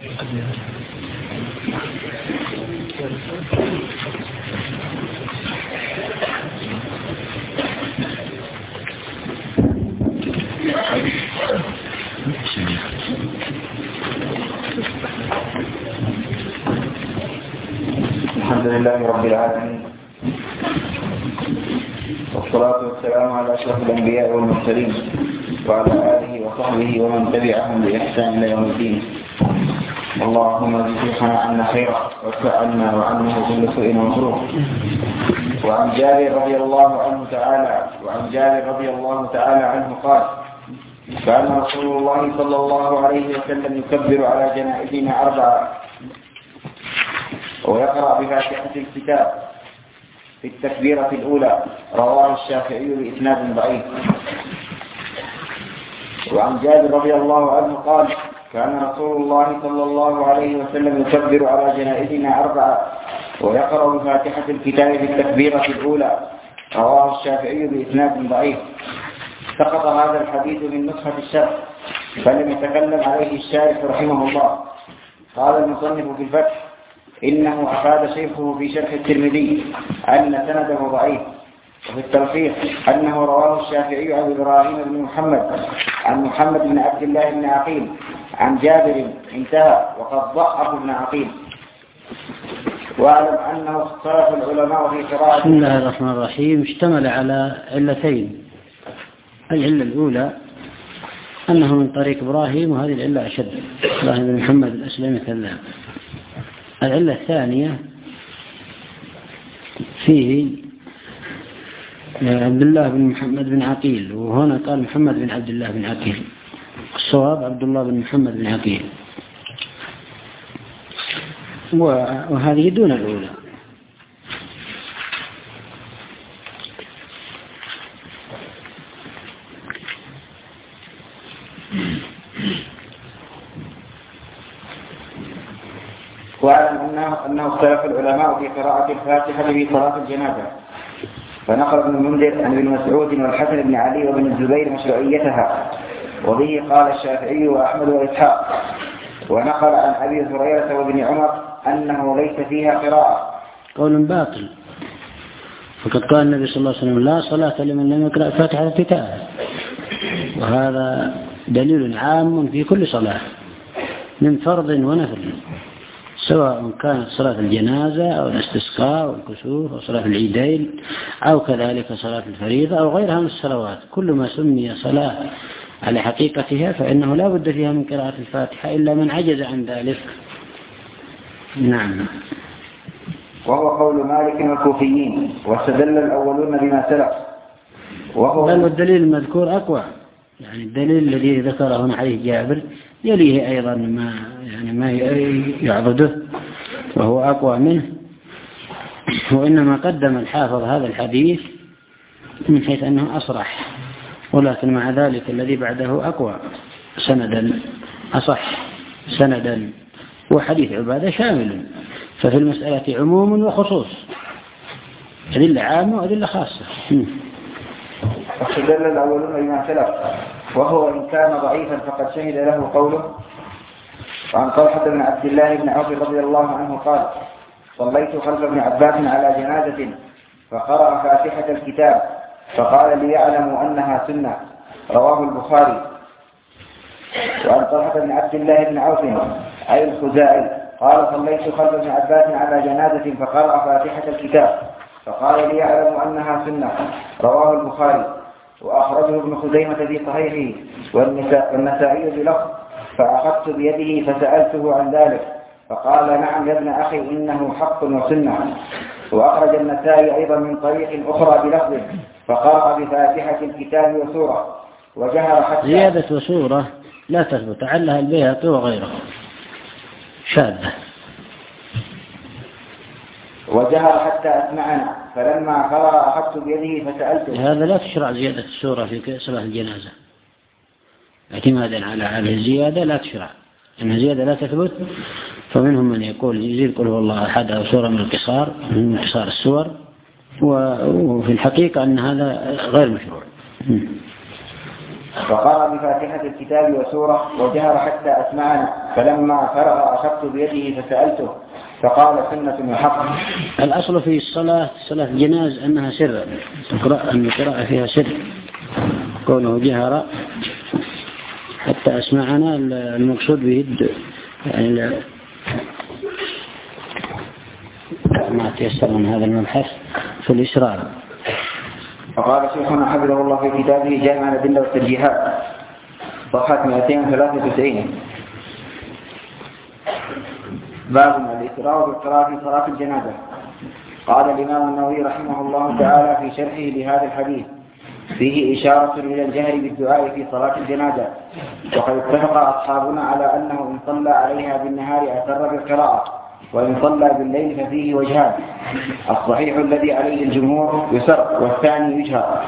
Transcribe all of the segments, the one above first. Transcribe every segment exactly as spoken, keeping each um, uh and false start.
الحمد لله رب العالمين، والصلاة والسلام على أشرف الأنبياء والمرسلين وعلى آله وصحبه ومن تبعهم بإحسان إلى يوم الدين. اللهم اجزنا عنا خيرا وادفع عنا وعنه كل سوء ومكروه. وعن جابر رضي الله عنه تعالى وعن جابر رضي الله تعالى عنه قال: كان رسول الله صلى الله عليه وسلم يكبر على جنائزنا أربعة ويقرأ بفاتحة الكتاب في التكبيرة الأولى. رواه الشافعي بإسناد ضعيف. وعن جابر رضي الله عنه قال: كان رسول الله صلى الله عليه وسلم يكبر على جنائزنا أربعة ويقرأ بفاتحة الكتاب في التكبيرة الأولى. رواه الشافعي بإسناد ضعيف. سقط هذا الحديث من نسخة الشرح فلم يتكلم عليه الشارح رحمه الله. قال المصنف في الفتح: إنه أفاد شيخه في شرح الترمذي أن سنده ضعيف، وفي التلخيص أنه رواه الشافعي عن إبراهيم بن محمد عن محمد بن عبد الله بن عقيل عن جابر انتهى، وقد ضعف ابن عقيل. واعلم أنه اختلف العلماء في قراءة. بسم الله الرحمن الرحيم. اشتمل على علتين. العلة الأولى أنه من طريق إبراهيم، وهذه العلة أشد، إبراهيم بن محمد الأسلمي كذاب. العلة الثانية فيه عبد الله بن محمد بن عقيل، وهنا قال محمد بن عبد الله بن عقيل، الصواب عبد الله بن محمد بن عقيل، وهذه دون الأولى. واعلم أنه, أنه اختلف العلماء في قراءة الفاتحة في صلاة الجنازة، فنقل ابن المنذر عن ابن مسعود والحسن بن علي وابن الزبير مشروعيتها، وبه قال الشافعي وأحمد وإسحاق. ونقل عن أبي هريرة وابن عمر أنه ليس فيها قراءة. قول باطل، فقد قال النبي صلى الله عليه وسلم: لا صلاة لمن لم يقرأ فاتحة الكتاب، وهذا دليل عام في كل صلاة من فرض ونفل، سواء كانت صلاة الجنازة أو الاستسقاء أو الكسوف أو صلاة العيدين أو كذلك صلاة الفريضة أو غيرها من الصلوات. كل ما سمي صلاة على حقيقتها فإنه لا بد فيها من قراءة الفاتحة إلا من عجز عن ذلك. نعم. وهو قول مالك والكوفيين، واستدل الأولون بما سلف، وهو بل والدليل المذكور أقوى، يعني الدليل الذي ذكره هنا عليه جابر يليه أيضا ما يعني ما يعضده وهو أقوى منه. وإنما قدم الحافظ هذا الحديث من حيث أنه أصرح، ولكن مع ذلك الذي بعده أقوى سندا، أصح سندا، وحديث عبادة شامل، ففي المسألة عموم وخصوص، أدلة عامة وأدلة خاصة. واستدل الأولون بما سلف، وهو إن كان ضعيفا فقد شهد له قوله. وعن طلحة بن عبد الله بن عوف رضي الله عنه قال: صليت خلف ابن عباس على جنازة فقرأ فاتحة الكتاب فقال ليعلموا أنها سنة. رواه البخاري. وعن طلحة بن عبد الله بن عوف أي الخزاعي قال: صليت خلف ابن عباس على جنازة فقرأ فاتحة الكتاب فقال ليعلموا أنها سنة. رواه البخاري. وأخرجه ابن خزيمة في صحيحه والنسائي بلفظ: فأخذت بيده فسألته عن ذلك فقال: نعم يا ابن أخي، إنه حق وسنة. وأخرج النسائي أيضا من طريق أخرى بلفظ: فقرأ بفاتحة الكتاب وسورة وجهر حتى. زيادة وسورة لا تثبت، علها البيهقي وغيره شاذة. وجهر حتى أسمعنا، فلما قرأ أخذت بيده فسألته. هذا لا تشرع زيادة السورة في صلاة الجنازة اعتمادا على هذه الزيادة، لا تشرع، إن الزيادة لا تثبت. فمنهم من يقول يزيد قل هو الله أحد أو سورة من القصار من قصار السور، وفي الحقيقة أن هذا غير مشروع. فقرأ بفاتحة الكتاب وسورة وجهر حتى أسمعنا، فلما فرغ أخذت بيده فسألته فقال سنة وحق. الأصل في الصلاة صلاة الجناز أنها سر، أن القراءة فيها سر، كونه جهر حتى أسمعنا المقصود به يعني ما تيسر من هذا المبحث في الإسرار. فقال شيخنا حفظه الله في كتابه جامع الأدلة والترجيحات صفحة مئتين وثلاثة وتسعين: باب الإسراء بالقراءة في صلاة الجنازة. قال الإمام النووي رحمه الله تعالى في شرحه لهذا الحديث: فيه إشارة إلى الجهر بالدعاء في صلاة الجنازة، وقد اتفق أصحابنا على أنه إن صلى عليها بالنهار أسر بالقراءة، وإن صلى بالليل ففيه وجهان: الصحيح الذي عليه الجمهور يسر، والثاني يجهر.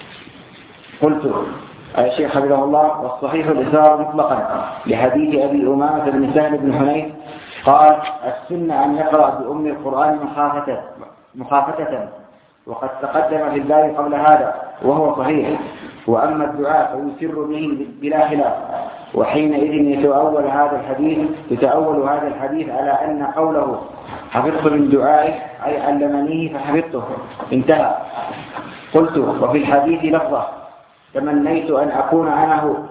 قلت الشيخ حفظه الله: والصحيح الإسرار مطلقا لحديث أبي أمامة بن سهل بن حنيف قال: السنة أن يقرأ بأم القرآن مخافة مخافة وقد تقدم في الباب قبل هذا وهو صحيح. وأما الدعاء فيسر به بلا خلاف، وحينئذ يتأول هذا الحديث يتأول هذا الحديث على أن قوله حفظت من دعائه أي علمنيه فحفظته، انتهى. قلت: وفي الحديث لفظة: تمنيت أن أكون أنا هو.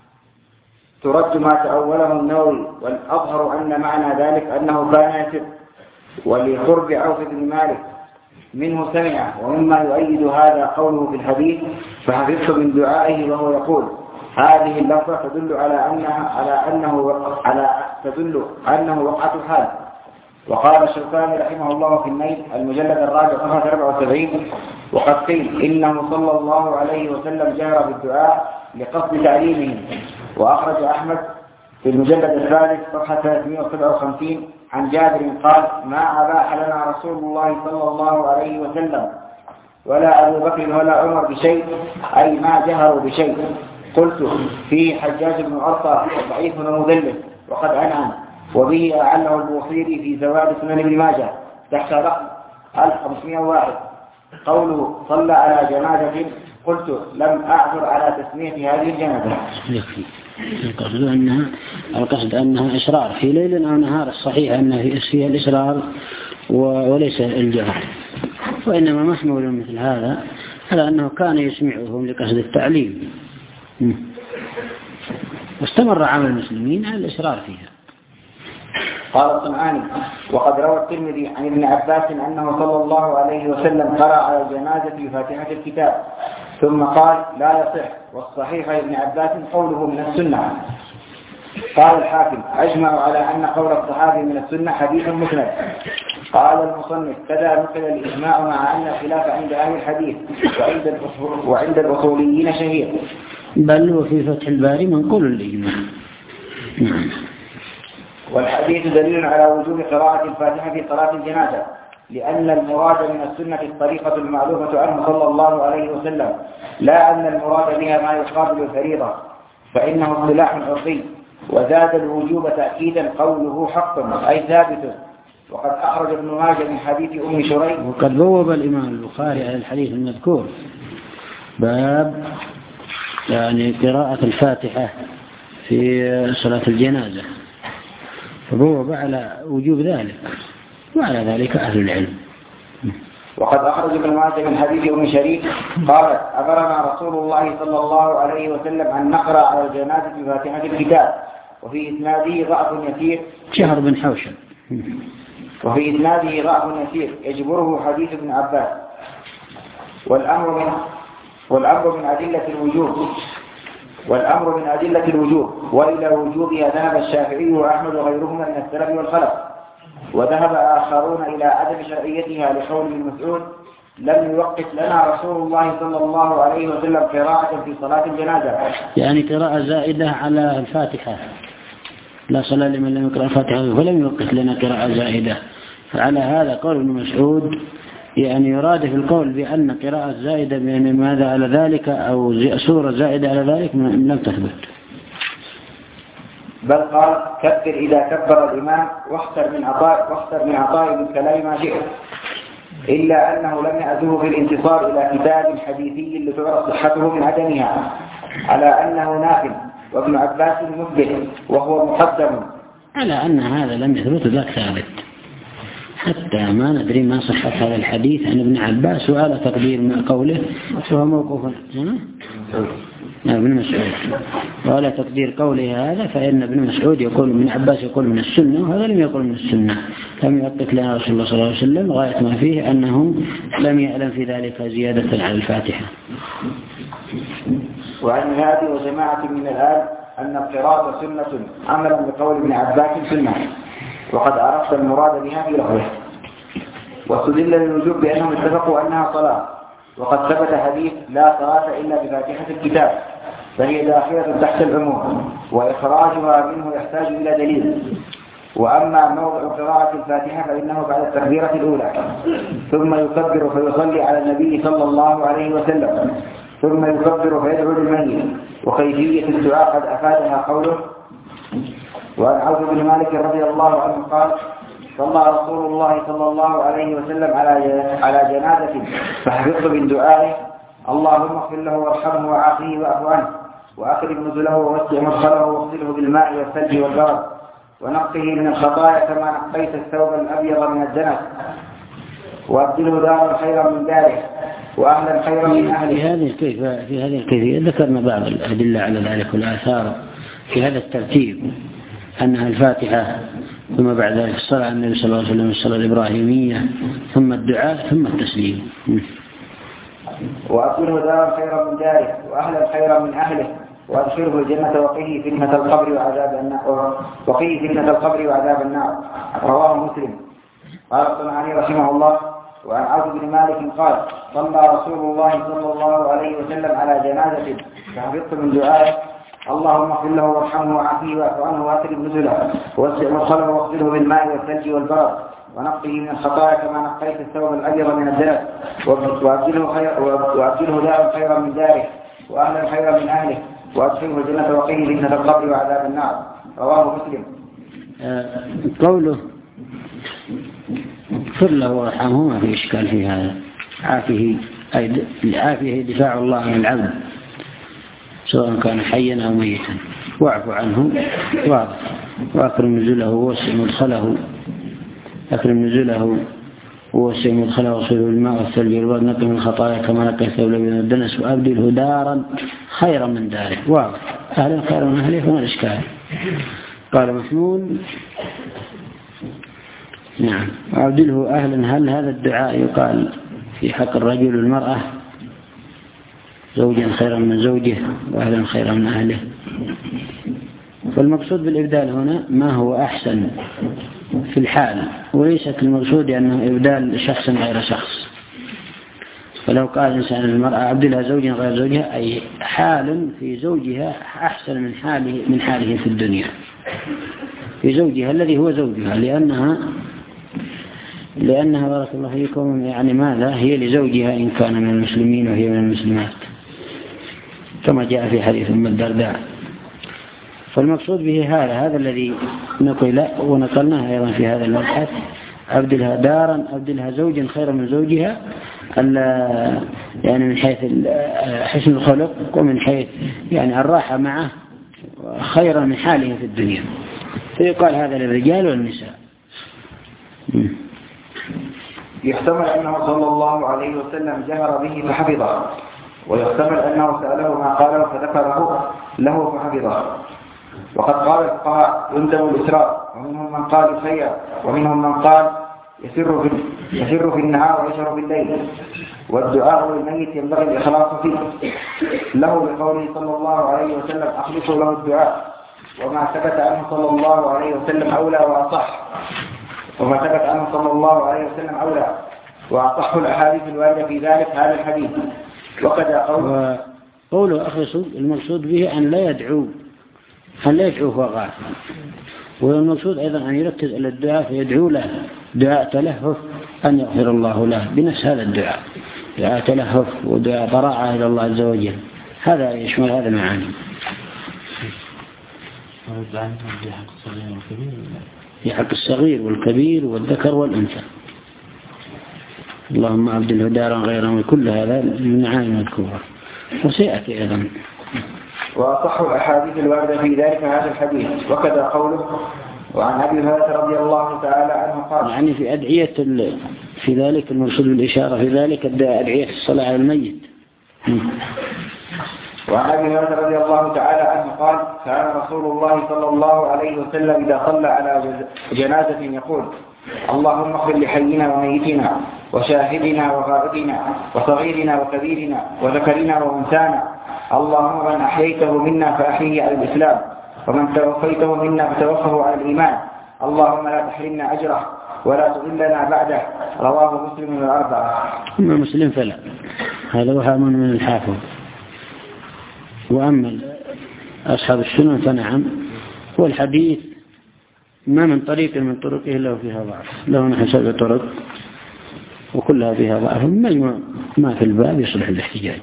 ترد ما تأوله النووي، والأظهر أن معنى ذلك أنه كان يسر، ولقرب عوف بن مالك منه سمع. ومما يؤيد هذا قوله في الحديث فحفظت من دعائه، وهو يقول: هذه اللفظة تدل على أنها على أنه على تدل أنه وقعة حال. وقال الشوكاني رحمه الله في النيل المجلد الرابع صفحة أربعة وسبعين: وقد قيل إنه صلى الله عليه وسلم جهر بالدعاء لقصد تعليمه. وأخرج أحمد في المجلد الثالث صفحة ثلاثمائة وسبعة وخمسين عن جابر قال: ما أباح لنا رسول الله صلى الله عليه وسلم ولا أبو بكر ولا عمر بشيء، أي ما جهروا بشيء. قلت: فيه حجاج بن أرطى ضعيف ومدلس وقد أنعم، وبه أعله البوصيري في زواد سنن ابن ماجه تحت رقم ألف وخمسمائة وواحد قوله صلى على جنازة. قلت: لم أعثر على تسمية هذه الجنازة. القصد أنها القصد أنها إسرار في ليل أو نهار. الصحيح أنها فيها الإسرار وليس الجهر، وإنما محمول مثل هذا على أنه كان يسمعهم لقصد التعليم، واستمر عمل المسلمين على الإسرار فيها. قال الصنعاني: وقد روى الترمذي عن ابن عباس أنه صلى الله عليه وسلم قرأ على الجنازة بفاتحة الكتاب ثم قال: لا يصح. والصحيح ابن عباس قوله من السنة. قال الحاكم: أجمع على أن قول الصحابي من السنة حديث مسند. قال المصنف: كذا نقل الإجماع مع أن الخلاف عند أهل الحديث وعند وعند الأصوليين شهير، بل وفي فتح الباري منقول الإجماع. والحديث دليل على وجوب قراءة الفاتحة في صلاة الجنازة، لأن المراد من السنة الطريقة المعلومة عنه صلى الله عليه وسلم، لا أن المراد بها ما يقابل الفريضة، فإنه اصطلاح عرفي. وزاد الوجوب تأكيدا قوله حق أي ثابت. وقد أخرج ابن ماجه من حديث أم شريح. وقد بوب الإمام البخاري على الحديث المذكور باب يعني قراءة الفاتحة في صلاة الجنازة، فبوب على وجوب ذلك، وعلى ذلك أهل العلم. وقد أخرج ابن ماجه من حديث أم شريك قالت: أمرنا رسول الله صلى الله عليه وسلم أن نقرأ على الجنازة بفاتحة الكتاب، وفي إسناده ضعف يسير. شهر بن حوشب. وفي إسناده ضعف يسير يجبره حديث ابن عباس. والأمر من والأمر من أدلة الوجوب والأمر من أدلة الوجوب وإلى وجوبها ذهب الشافعي وأحمد وغيرهما من السلف والخلف، وذهب آخرون إلى عدم شرعيتها لقول ابن مسعود: لم يوقت لنا رسول الله صلى الله عليه وسلم قراءة في صلاة الجنازة، يعني قراءة زائدة على الفاتحة، لا صلاة لمن لم يقرأ الفاتحة، ولم يوقت لنا قراءة زائدة. فعلى هذا قول ابن مسعود يعني يراد في القول بأن قراءة زائدة يعني ماذا على ذلك أو سورة زائدة على ذلك لم تثبت، بل قال: كبر إذا كبر الإمام واختر من عطاء واختر من عطاء بالكلام ما شئت، إلا أنه لم يأذه في الانتصار إلى كتاب حديثي لتعرف صحته من عدمها على أنه نافل، وابن عباس مثبت وهو مقدم، على أن هذا لم يثبت ذاك ثابت، حتى ما ندري ما صحة هذا الحديث عن ابن عباس وعلى تقدير ما قوله وهو موقوف ابن مسعود، وعلى تقدير قوله هذا فإن ابن مسعود يقول ابن عباس يقول من السنة وهذا لم يقول من السنة، لم يؤكد لنا رسول الله صلى الله عليه وسلم غاية ما فيه أنه لم يعلم في ذلك زيادة على الفاتحة. وعن هذه وجماعة من الآن أن القراءة سنة عملا بقول ابن عباس سنة، وقد عرفت المراد بها في لفظه. واستدل للوجوب بأنهم اتفقوا أنها صلاة، وقد ثبت حديث لا صلاة إلا بفاتحة الكتاب، فهي داخلة تحت العموم، وإخراجها منه يحتاج إلى دليل. وأما موضع قراءة الفاتحة فإنه بعد التكبيرة الأولى، ثم يكبر فيصلي على النبي صلى الله عليه وسلم، ثم يكبر فيدعو للميت. وكيفية الدعاء قد أفادها قوله. وعن عوف بن مالك رضي الله عنه قال: صلى رسول الله صلى الله عليه وسلم على جنازة فحفظت من دعائه: اللهم اغفر له وارحمه وعافيه واعف عنه وأكرم نزله ووسع مدخله واغسله بالماء والثلج والبرد ونقه من الخطايا كما نقيت الثوب الأبيض من الدنس وأبدله دارا خيرا من داره وأهلا خيرا من أهله. في هذه الكيفية في هذه الكيفية ذكرنا بعض الأدلة على ذلك والآثار في هذا الترتيب، أنها الفاتحة ثم بعد ذلك الصلاة على النبي صلى الله عليه وسلم الصلاة الإبراهيمية ثم الدعاء ثم التسليم. وأبدله دارا خيرا من داره وأهلا خيرا من أهله وأدخله الجنة وقيه فتنة القبر وعذاب النار وقيه فتنة القبر وعذاب النار. رواه مسلم. قال الصنعاني رحمه الله: وعن عوف بن مالك قال: صلى رسول الله صلى الله عليه وسلم على جنازة فحفظت من دعائه: اللهم اغفر له وارحمه وعافيه واعف عنه واكرم نزله ووسع مدخله واغسله بالماء والثلج والبرد ونقه من الخطايا كما نقيت الثوب الابيض من الدنس وابدله خير وابدله دارا خيرا من داره واهلا خيرا من اهله وادخله الجنة وقيه فتنة القبر وعذاب النار. رواه مسلم. آه قوله اغفر له وارحمه ما في اشكال في هذا، عافيه اي عافيه دفاع الله عن العبد سواء كان حيا أو ميتا، واعف عنه واضح، وأكرم نزله ووسع مدخله أكرم نزله ووسع مدخله وصله بالماء والثلج والبرد نقه من الخطايا كما نقه الثوب الأبيض من الدنس وأبدله دارا خيرا من داره، واضح، أهلا خيرا من أهله فما الإشكال. قال محمود: نعم، وأبدله أهلا. هل هذا الدعاء يقال في حق الرجل والمرأة؟ زوجا خيرا من زوجه وأهلا خيرا من أهله. فالمقصود بالإبدال هنا ما هو أحسن في الحال، وليست المقصود أنه إبدال شخص غير شخص. فلو قال إنسان المرأة أبدلها زوجا غير زوجها أي حال في زوجها أحسن من حاله من حاله في الدنيا، في زوجها الذي هو زوجها، لأنها لأنها بارك الله فيكم يعني ماذا هي لزوجها إن كان من المسلمين وهي من المسلمات كما جاء في حديث أم الدرداء. فالمقصود به هذا هذا الذي نقل ونقلناه أيضا في هذا المبحث: أبدلها دارا أبدلها زوجا خيرا من زوجها، يعني من حيث حسن الخلق ومن حيث يعني الراحة معه خيرا من حاله في الدنيا. فيقال هذا للرجال والنساء. يحتمل أنه صلى الله عليه وسلم جهر به فحفظه، ويحتمل أنه سأله ما قاله فذكره له فحفظه. وقد قال الفقهاء: يندم الإسراء، ومنهم من قال يخير، ومنهم من قال يسر في يسر في النهار ويشر في الليل. والدعاء للميت ينبغي الإخلاص فيه له بقوله صلى الله عليه وسلم: أخلصوا له الدعاء. وما ثبت عنه صلى الله عليه وسلم أولى وأصح وما ثبت عنه صلى الله عليه وسلم أولى وأصح الأحاديث الواردة في ذلك هذا الحديث. وكذا قوله قوله أخلصوا المقصود به أن لا يدعو أن لا يدعو فقط، والمقصود أيضا أن يركز على الدعاء فيدعو له دعاء تلهف أن يغفر الله له بنفس هذا الدعاء، دعاء تلهف ودعاء ضراعة إلى الله عز وجل، هذا يشمل هذا المعاني. في حق الصغير والكبير والذكر والأنثى. اللهم أبدله دارا غيره، وكل هذا من معاني مذكورة وسيأتي أيضا. وأصح الأحاديث الواردة في ذلك هذا الحديث. وكذا قوله: وعن أبي هريرة رضي الله تعالى عنه قال يعني في أدعية في ذلك المرسل بالإشارة في ذلك أدعية الصلاة على الميت. وعن أبي هريرة رضي الله تعالى عنه قال كان رسول الله صلى الله عليه وسلم إذا صلى على جنازة يقول اللهم اغفر لحينا وميتنا وشاهدنا وغائبنا وصغيرنا وكبيرنا وذكرنا وأنثانا اللهم من أحييته منا فأحيه على الإسلام ومن توفيته منا فتوفه على الإيمان اللهم لا تحرمنا أجره ولا تضلنا بعده. رواه مسلم والأربعة. أما مسلم فلا، هذا وهم من الحافظ. وأما أصحاب السنن فنعم، والحديث ما من طريق من طرقه له فيها ضعف، له نحو سبع طرق وكلها فيها ضعف، ما في الباب يصلح الاحتجاج.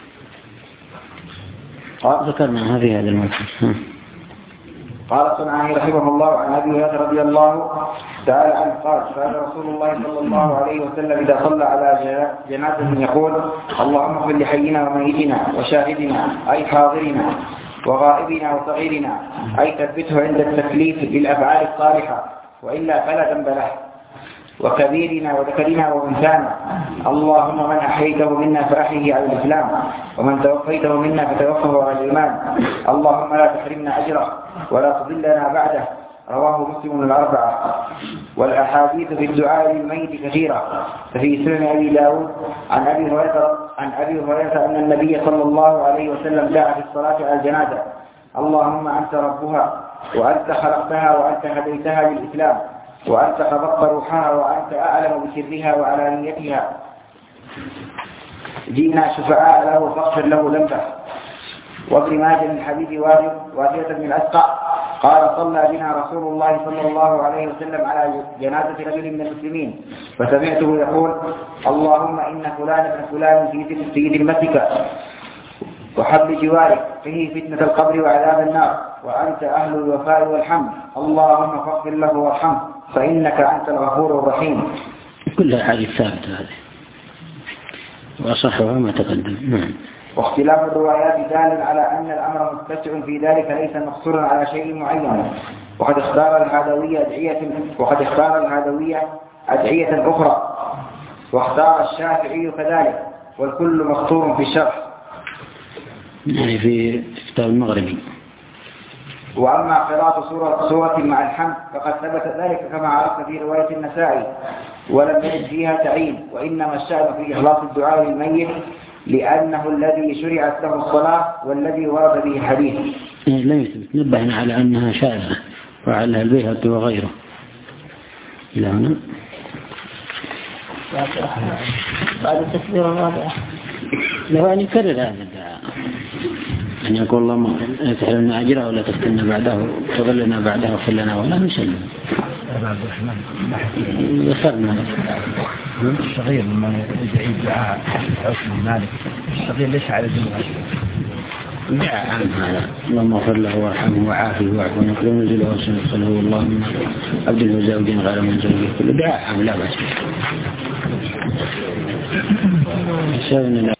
ذكرناها في هذا الموضوع. قال الصنعاني رحمه الله عن أبي هريرة رضي الله تعالى عنه قال كان رسول الله صلى الله عليه وسلم إذا صلى على جنازة يقول اللهم اغفر لحينا وميتنا وشاهدنا أي حاضرنا وغائبنا وصغيرنا أي ثبته عند التكليف بالأفعال الصالحة وإلا فلا ذنب له وكبيرنا وذكرنا وأنثانا اللهم من أحييته منا فأحيه على الإسلام ومن توفيته منا فتوفه على الإيمان اللهم لا تحرمنا أجره ولا تضلنا بعده. رواه مسلم الأربعة. والأحاديث في الدعاء للميت كثيرة، ففي سنن أبي داود عن أبي هريرة عن أبي هريرة أن النبي صلى الله عليه وسلم دعا في الصلاة على الجنازة اللهم أنت ربها وأنت خلقتها وأنت هديتها للإسلام وأنت قبضت روحها وأنت أعلم بسرها وعلانيتها جئنا شفعاء له فاغفر له ذنبه. وابن ماجه من حديث واثية بن الأسقع قال صلى بنا رسول الله صلى الله عليه وسلم على جنازة رجل من المسلمين فسمعته يقول اللهم إن فلان ابن فلان في ذمتك وحبل جوارك فيه فتنة القبر وعذاب النار وأنت أهل الوفاء والحمد اللهم فاغفر له وارحمه فإنك أنت الغفور الرحيم. كلها حديث ثابت هذه وأصحها ما تقدم. نعم. واختلاف الروايات دال على أن الأمر متسع في ذلك ليس مقصورا على شيء معين. وقد اختار الهادوية أدعية وقد اختار الهادوية أدعية أخرى واختار الشافعي كذلك والكل مخطور في الشرح يعني في كتاب المغربي. وأما قراءة سورة, سورة مع الحمد فقد ثبت ذلك كما عرفنا في رواية النسائي ولم يجد فيها تعيين وإنما الشأن في إخلاص الدعاء للميت لأنه الذي شرعت له الصلاة والذي ورد به الحديث. لا يثبت. نبهنا على أنها شاذة وعلها البيهقي وغيره. إلى هنا بعد التكبير الرابع لو أن يكرر هذا الدعاء أن يقول اللهم لا تحرمنا أجره ولا تفتنا بعده وتضلنا بعده وخذ لنا ولا نسلم. عبد الرحمن ذكرنا الصغير لما يدعي الدعاء حسن مالك الصغير ليس على ذنبه دعاء عام هذا اللهم اغفر له وارحمه وعافه واعفه ونقل منزله وسنقله اللهم عبد وزوج غير منزله كل دعاء عام لا بأس به.